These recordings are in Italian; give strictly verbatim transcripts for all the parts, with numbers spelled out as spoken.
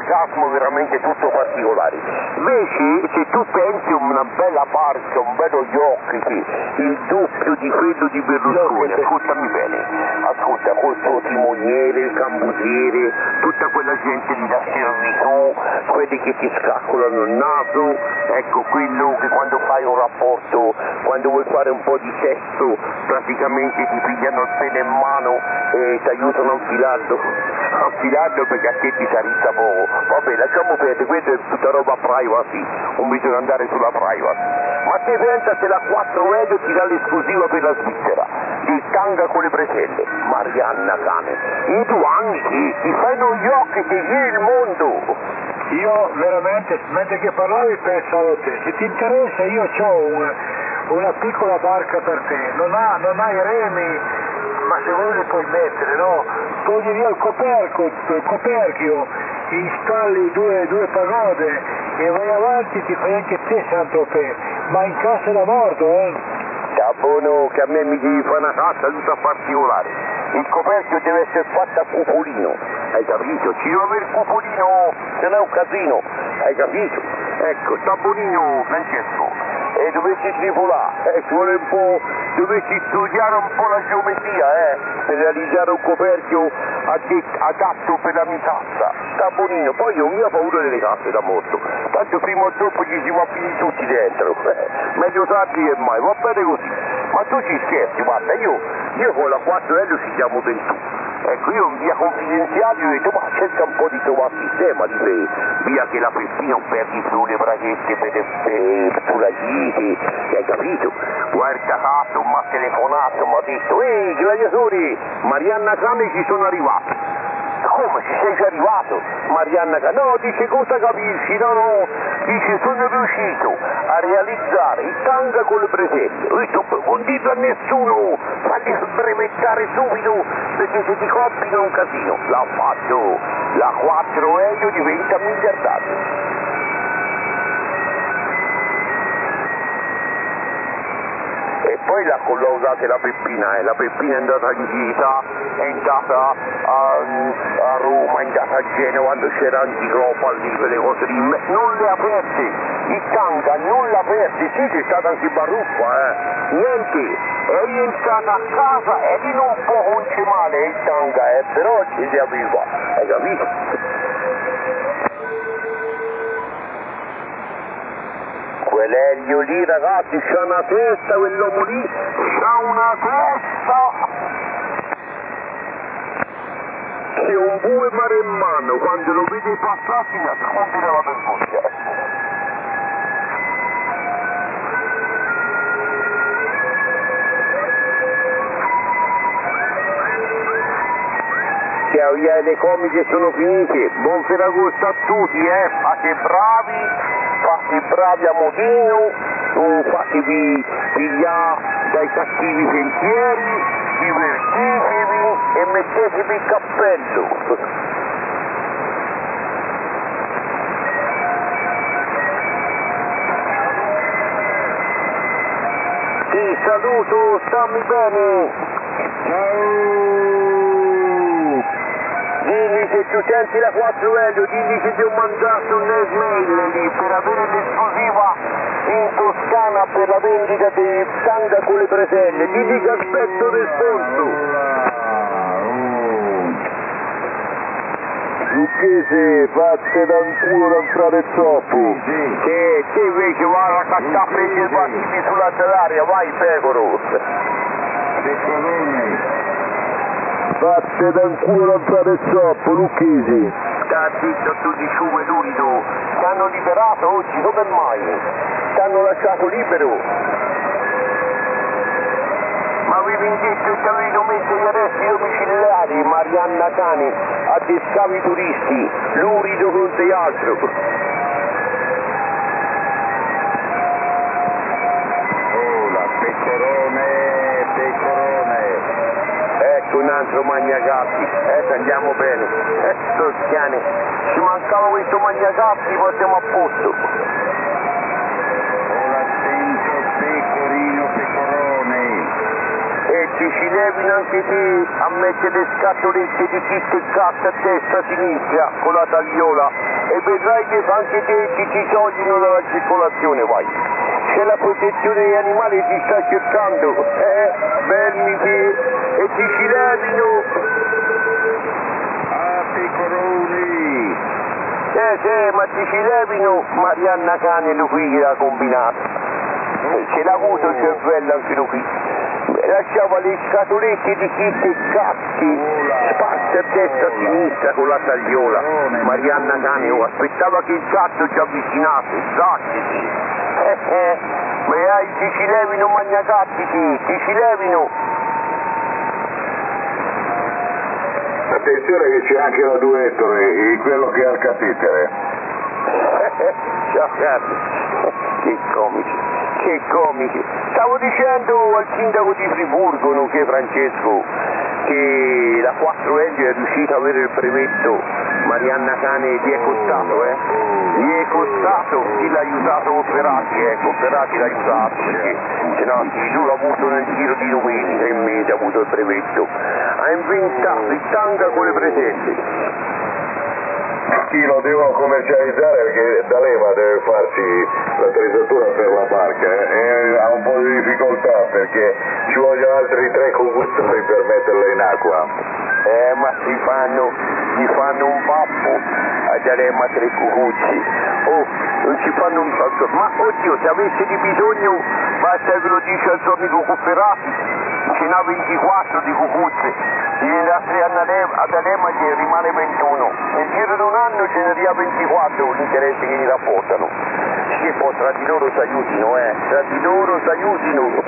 sarcasmo veramente tutto particolare. Invece se tu pensi a una bella barca, un bello yacht, il doppio di quello di Berlusconi, ascoltami bene, ascolta, col suo timoniere, il cambusiere, tutta quella gente di da servitù, quelli che ti scaccolano il naso, ecco quello che quando fai un rapporto, quando vuoi fare un po' di sesso, praticamente ti pigliano il pene in mano e ti aiutano a infilarlo, a infilarlo perché a te ti sarizza poco. Vabbè, lasciamo perdere, questa è tutta roba privacy, non bisogna andare sulla privacy. Ma te pensa se la quattro Elio ti dà l'esclusiva per la Svizzera, di tanga con le preselle, Marianna Cane, in due anni che ti fai negli occhi, ti giri il mondo. Io veramente, mentre che parlavi pensavo a te, se ti interessa io ho una, una piccola barca per te, non ha, non ha i remi, ma se vuoi li puoi mettere, no? Togli via il coperchio, il coperchio, installi due, due pagode e vai avanti, ti fai anche te Saint-Tropez, ma in casa da morto, eh? Sta buono che a me mi devi fare una casa tutta particolare. Il coperchio deve essere fatto a cupolino, hai capito? Ci deve avere il cupolino, se no è un casino, hai capito? Ecco, sta bonino Francesco. E dovessi tripolare, eh, ci vuole un po', dovessi studiare un po' la geometria, eh, per realizzare un coperchio adatto per la mia casa. Sta bonino, poi io ho mia paura delle casse da morto, tanto prima o dopo ci siamo finiti tutti dentro, eh, meglio tardi che mai, va bene così. Ma tu ci scherzi, guarda, io, io con la quattro Elio ci chiamo ventuno. Ecco, io in via confidenziale ho detto, ma cerca un po' di trovare sistema, di te, via che la Peppina non perdi più le braghette per, per, sulla gite, hai capito? Guarda caso, mi ha telefonato, mi ha detto, ehi gladiatori, Marianna Cane ci sono arrivato. Come ci sei già arrivato? Marianna Cane, no, dice cosa capisci? No, no, dice sono riuscito a realizzare il tanga con le preselle. Ho detto, non dito a nessuno, fagli brevettare subito, perché se ti coppino è un casino. L'ha fatto, la quattro Elio diventa miliardario. E poi l'ha collaudata la Peppina, eh. La Peppina è andata in gita, è andata a, a Roma, è andata a Genova quando c'era Anticopoli, quelle cose lì, non le ha aperte, il tanga non l'ha aperte, sì c'è stata anche baruffa, eh. Niente, è rientrata a casa e lì non può concemare il tanga, eh, però ce li aveva, hai capito? Quell'Elio lì ragazzi c'ha una testa, quell'uomo lì c'ha una testa che un bue maremmano quando lo vede passare si nasconde nella vergogna. Ciao, le comiche sono finite, buon Ferragosto a tutti, eh, fate bravi, fate bravi a modino, non fatevi pigliare dai cattivi pensieri, divertitevi e mettetevi il cappello. Ti saluto, stammi bene. Ciao. Dimmi se tu senti la quattro Elio, dimmi che ti ho mandato un email lì per avere l'esclusiva in Toscana per la vendita dei tanga con le preselle, dimmi che aspetto responso. Lucchese, fate da un culo da entrare troppo. Che te invece vai a cattare a prendere i partiti sulla dell'aria, vai pecoro. Pecorone. Fate da un culo da entrare troppo, Lucchesi. Sta zitto tu di ciume l'unido. T'hanno liberato oggi, come mai? T'hanno lasciato libero. Ma avevi detto che avevi messo gli arresti domiciliari, Marianna Cane, addescavi i turisti, lurido con te altro. Oh, la pecorone, pecorone. Ecco un altro Magnagatti, eh, andiamo bene, eh, toscane, ci mancava questo Magnagatti, poi siamo a posto. Ora attento pecorino pecorone. E ti ci levino anche te a mettere le scatolette di Kit Kat a destra a sinistra con la tagliola e vedrai che anche te ti ci togliono dalla circolazione, vai. C'è la protezione degli animali ti sta cercando, eh, belli che, e ti ci levino. Ah, pecoroni! Eh, sì, ma ti ci levino Marianna Cane lui qui che l'ha combinato. Ce l'ha avuto il cervello anche lui qui. Lasciava le scatolette di Kit Kat, spazio a destra a sinistra con la tagliola. Marianna Cane oh, aspettava che il gatto ci avvicinasse, zattiti. Eh, eh, ma hai ti ci levino magnacatti, sì, ti ci levino. Attenzione che c'è anche la due ettore, quello che ha il catetere. Ciao cazzo, che comici, che comici. Stavo dicendo al sindaco di Friburgo, nonché Francesco, che la quattro L è riuscita ad avere il brevetto. Marianna Cane gli è costato, eh? Gli è costato, chi l'ha aiutato Ferrati, ecco, Ferrati l'ha aiutato, perché se no sì, lui l'ha avuto nel giro di due mesi, tre mesi ha avuto il brevetto. Ha inventato il tanga con le presette. Chi lo devono commercializzare perché D'Alema deve farsi l'attrezzatura per la barca eh? E ha un po' di difficoltà perché ci vogliono altri tre combustori per metterla in acqua. Eh ma si fanno, si fanno un pappo a D'Alema tre cucucci. Oh, non ci fanno un fatto. Ma oddio, se avesse di bisogno basta che lo dice al suo amico Cufferati. Ce n'ha ventiquattro di cucuzze, gliene ha tre ad Alema che rimane ventuno, nel giro di un anno ce ne dia ventiquattro l'interesse che gli rapportano. Che poi tra di loro si aiutino, eh, tra di loro si aiutino.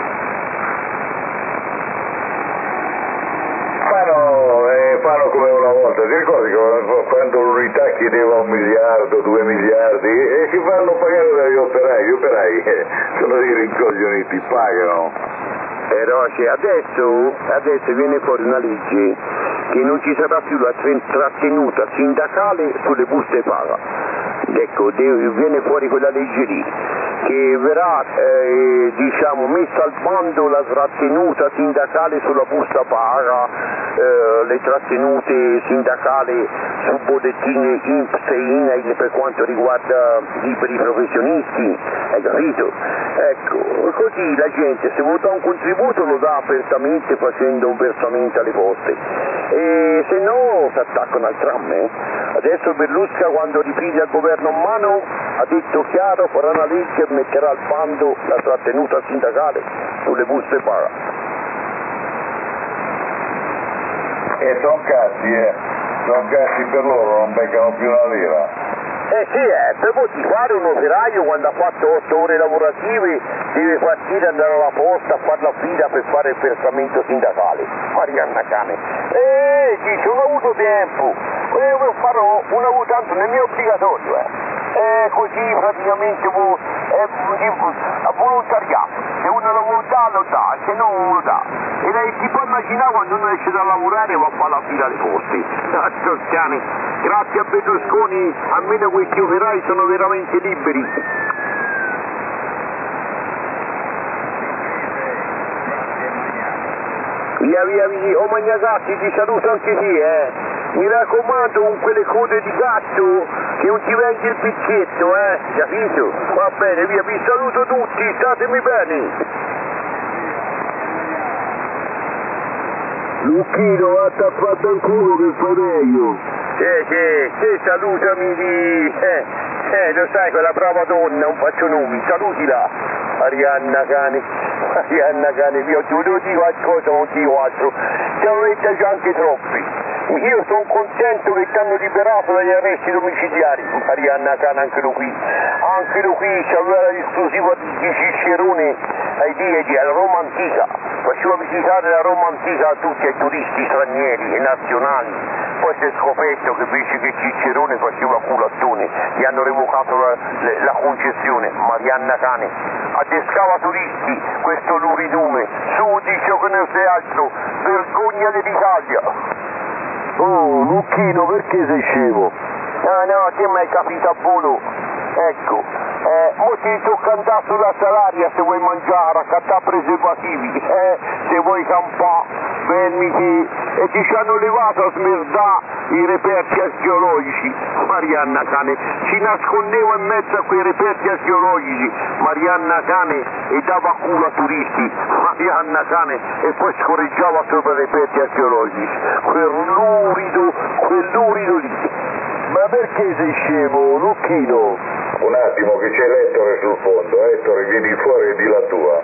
Fanno, eh, fanno come una volta, ti ricordi che quando l'unità chiedeva un miliardo, due miliardi, e che fanno pagare dagli operai, gli operai eh, sono dei rincoglioniti, pagano. Però cioè, adesso, adesso viene fuori una legge che non ci sarà più la trattenuta sindacale sulle buste paga. Ecco, viene fuori quella legge lì, che verrà eh, diciamo, messa al bando la trattenuta sindacale sulla busta paga, eh, le trattenute sindacali su bollettini I N P S e I N A I L per quanto riguarda liberi professionisti, hai capito? Ecco, così la gente se vuole dare un contributo lo dà apertamente facendo un versamento alle poste, e se no si attaccano al tram. Eh? Adesso Berlusca quando ripiglia il governo in mano ha detto chiaro, farà una legge e metterà al bando la trattenuta sindacale sulle buste paga. E sono cazzi, eh, sono cazzi per loro, non beccano più una lira. Eh sì, eh, per poter fare un operaio quando ha fatto otto ore lavorative deve partire, andare alla posta a fare la fila per fare il versamento sindacale. Marianna Cane. Eh, sì, ci ho avuto tempo. Eh, lo farò, non avevo tanto, non è obbligatorio, eh. Eh, così praticamente eh, a volontariato. Se uno lo vuole dare, lo dà, se no non lo dà. E lei si può immaginare quando uno esce da lavorare va a fare la fila alle poste. Toscani, grazie a Berlusconi, almeno questi operai sono veramente liberi. Via via via, oh Magnagatti, ti saluto anche te, eh. Mi raccomando con quelle code di gatto che non ti venga il picchetto, eh, capito? Va bene, via, vi saluto tutti, statemi bene. Lucchino, vatta a fatto il culo che fai meglio. Sì, sì, sì, salutami di... Eh, eh, lo sai, quella brava donna, non faccio nomi, salutila. Arianna Cane, Arianna Cane, io ti volevo dire qualcosa, non dico altro. Te lo avete già anche troppi. Io sono contento che ti hanno liberato dagli arresti domiciliari. Arianna Cane, anche lui qui. Anche lui qui c'aveva l'esclusiva di Cicerone ai dieci, alla Roma Antica. Faceva visitare la Roma Antica a tutti i turisti stranieri e nazionali. Poi si è scoperto che invece che Cicerone faceva culattone, gli hanno revocato la, la concessione. Marianna Cane adescava turisti, questo luridume, su dice che non sei altro, vergogna dell'Italia. Oh, Lucchino, perché sei scemo? No, no, te mi hai capito a volo. Ecco, eh, mo ti tocca andare sulla salaria se vuoi mangiare, a cattare preservativi. Eh, se vuoi campà, veniti, e ti ci hanno levato a smerdà i reperti archeologici. Marianna Cane, ci nascondevo in mezzo a quei reperti archeologici, Marianna Cane, e dava culo a turisti, Marianna Cane, e poi scorreggiava sopra i reperti archeologici. Quell'urido, quell'urido lì. Ma perché sei scemo, Lucchino? Un attimo che c'è Ettore sul fondo, Ettore vieni fuori e di la tua.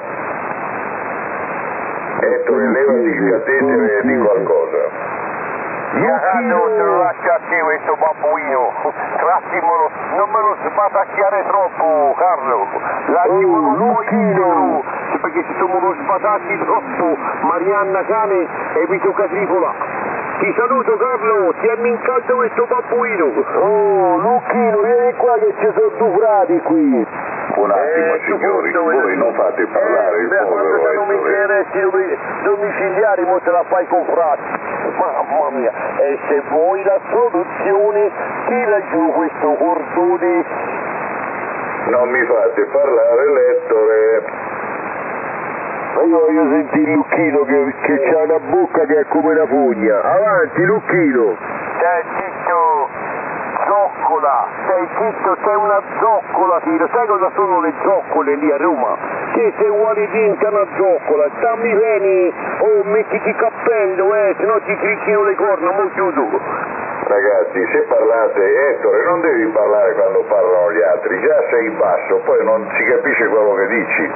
Ettore levati il catetere e di qualcosa. Lucchino, te lo lascia a te questo babbuino, trattimelo, non me lo sbatacchiare troppo, Carlo, lasciamolo un po' libero, perché se tu me lo sbatacchi troppo, Marianna Cane, evito catrifola. Ti saluto Carlo, tieni in caldo questo babbuino. Oh, Lucchino, vieni qua che ci sono due frati qui. Un attimo Eh, signori, tu voi non fate parlare eh, il beh, povero quando non mi Ettore. interessi domi- domiciliari, mo te la fai con frati. Mamma mia, e se vuoi la soluzione, tira giù questo cordone. Non mi fate parlare l'Ettore. Ma io voglio sentire Lucchino che, che c'ha una bocca che è come una pugna. Avanti Lucchino! Stai zitto, zoccola, stai zitto, sei una zoccola, tiro. Sai cosa sono le zoccole lì a Roma? Che sei uguale dinta una zoccola, stammi bene, oh mettiti il cappello, eh, se no ti cricchino le corna, mo chiudo. Ragazzi, se parlate, Ettore, non devi parlare quando parlano gli altri, già sei basso, poi non si capisce quello che dici.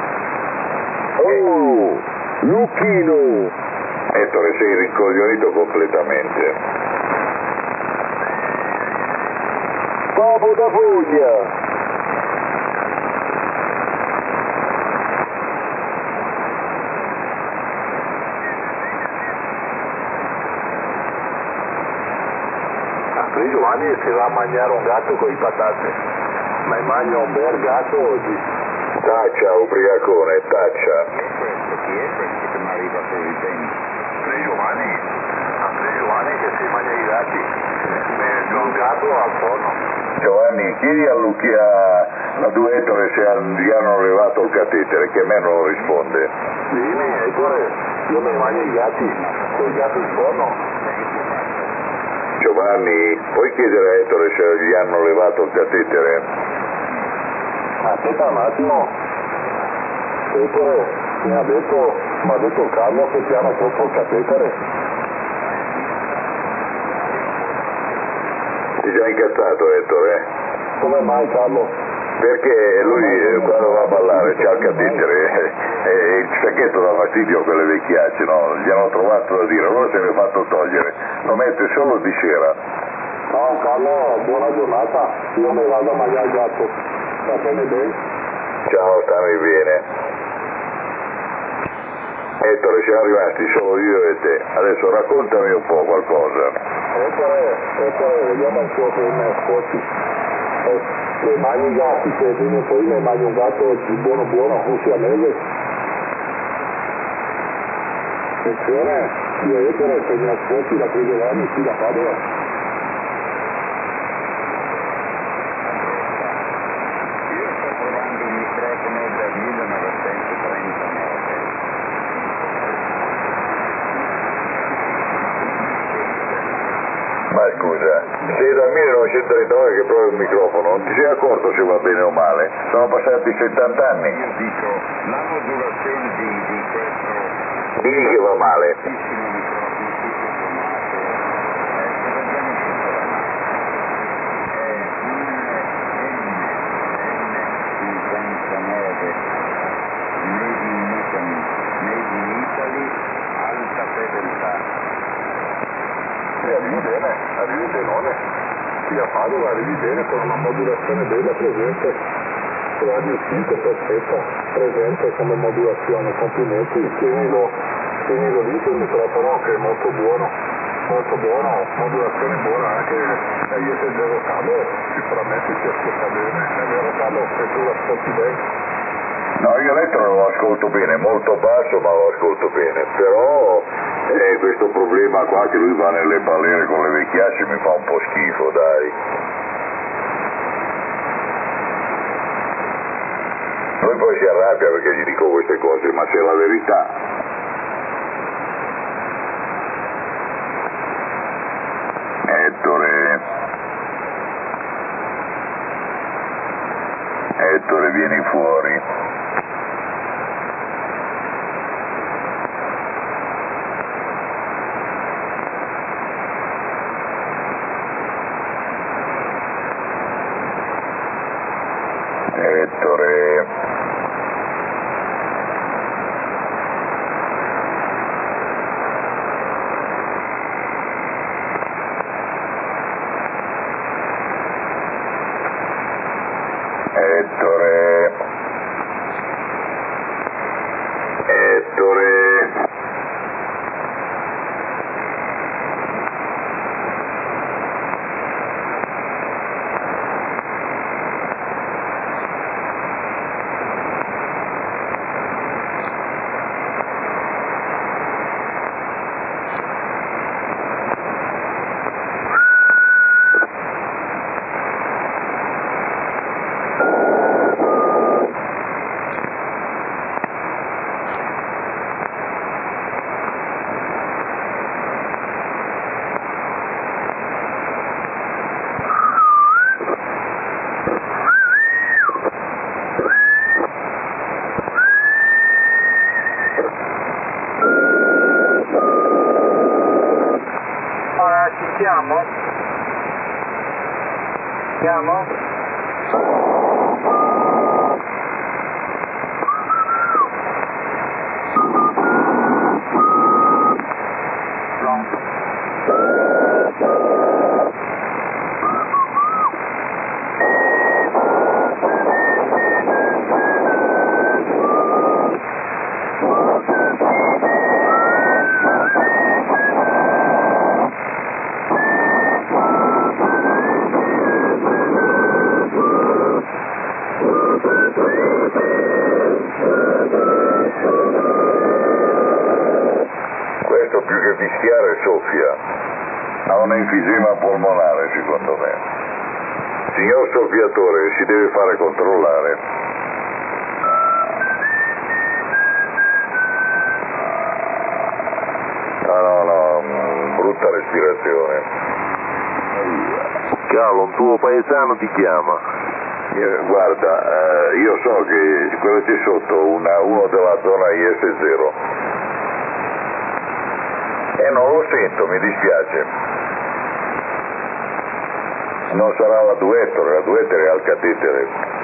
Oh, Lucchino! Ettore, sei rincoglionito completamente. Papo da foglia! Apri Giovanni si va a mangiare un gatto con i patate, ma mangia un bel gatto oggi. Taccia, ubriacone, taccia. Questo chi è questo che mi arriva per il tempo? Apri Giovanni, apri Giovanni che si mangia i gatti. C'è un gatto al forno. Giovanni, chiedi a Lucchia, a due Ettore se gli hanno levato il catetere, che a me non risponde. Dimmi, Ettore, io mi mangio i gatti, quel gatto in forno. Giovanni, puoi chiedere a Ettore se gli hanno levato il catetere? Aspetta un attimo. Ettore, mi ha detto, mi ha detto Carlo che ti hanno tolto il catetere. Sei già incazzato Ettore? Come mai Carlo? Perché lui eh, quando va a ballare c'ha il catetere e, e il sacchetto dà fastidio a quelle vecchiacce, no? Gli hanno trovato da dire, allora se ne è fatto togliere, lo mette solo di sera. No Carlo, buona giornata, io mi vado a mangiare il gatto, sta bene bene? Ciao, stammi bene. Ettore, siamo rimasti solo io e te, adesso raccontami un po' qualcosa. Ettore, Ettore, vediamo un po' che mi ascolti. Le mani i gatti, se prima e poi le mani un gatto di buono buono, un siamese. Attenzione, io Ettore, se mi ascolti da qui Giovanni, qui da Padova. Io sto provando un microfono del millenovecentotrentanove. Ma scusa, sei dal millenovecentotrentanove che provi un microfono, non ti sei accorto se va bene o male? Sono passati settanta anni. Io dico, la modulazione di, di questo Digli che va male. bellissimo microfono tutto sommato, eh, se vediamo un po' la mano, è un N cinquantanove made in Italy, made in Italy, alta fedeltà. E arrivi bene, arrivi benone. Qui a Padova arrivi bene con una modulazione bella presente. Radio cinque perfetta, presente come modulazione, complimenti, tienilo, tienilo lì sul microfono che è molto buono, molto buono, modulazione buona anche, e io se devo Carlo sicuramente si ascolta bene, è vero Carlo se tu l'ascolti bene? No, io l'Ettore lo ascolto bene, molto basso ma lo ascolto bene, però eh, questo problema qua che lui va nelle balere con le vecchiacce mi fa un po' schifo, dai. Lui poi si arrabbia perché gli dico queste cose, ma se è la verità. Ettore. Ettore, vieni fuori. Ettore. Ettore. Ettore. Ci siamo? Siamo? Pronto? Questo più che fischiare soffia. Ha un enfisema polmonare, secondo me. Signor soffiatore, si deve fare controllare. No, no, no, brutta respirazione. Cavolo, un tuo paesano ti chiama. Eh, Guarda, eh, io so che quello c'è sotto una, uno della zona I S zero. E non lo sento, mi dispiace. Non sarà la Duettore, la Duettore è al catetere.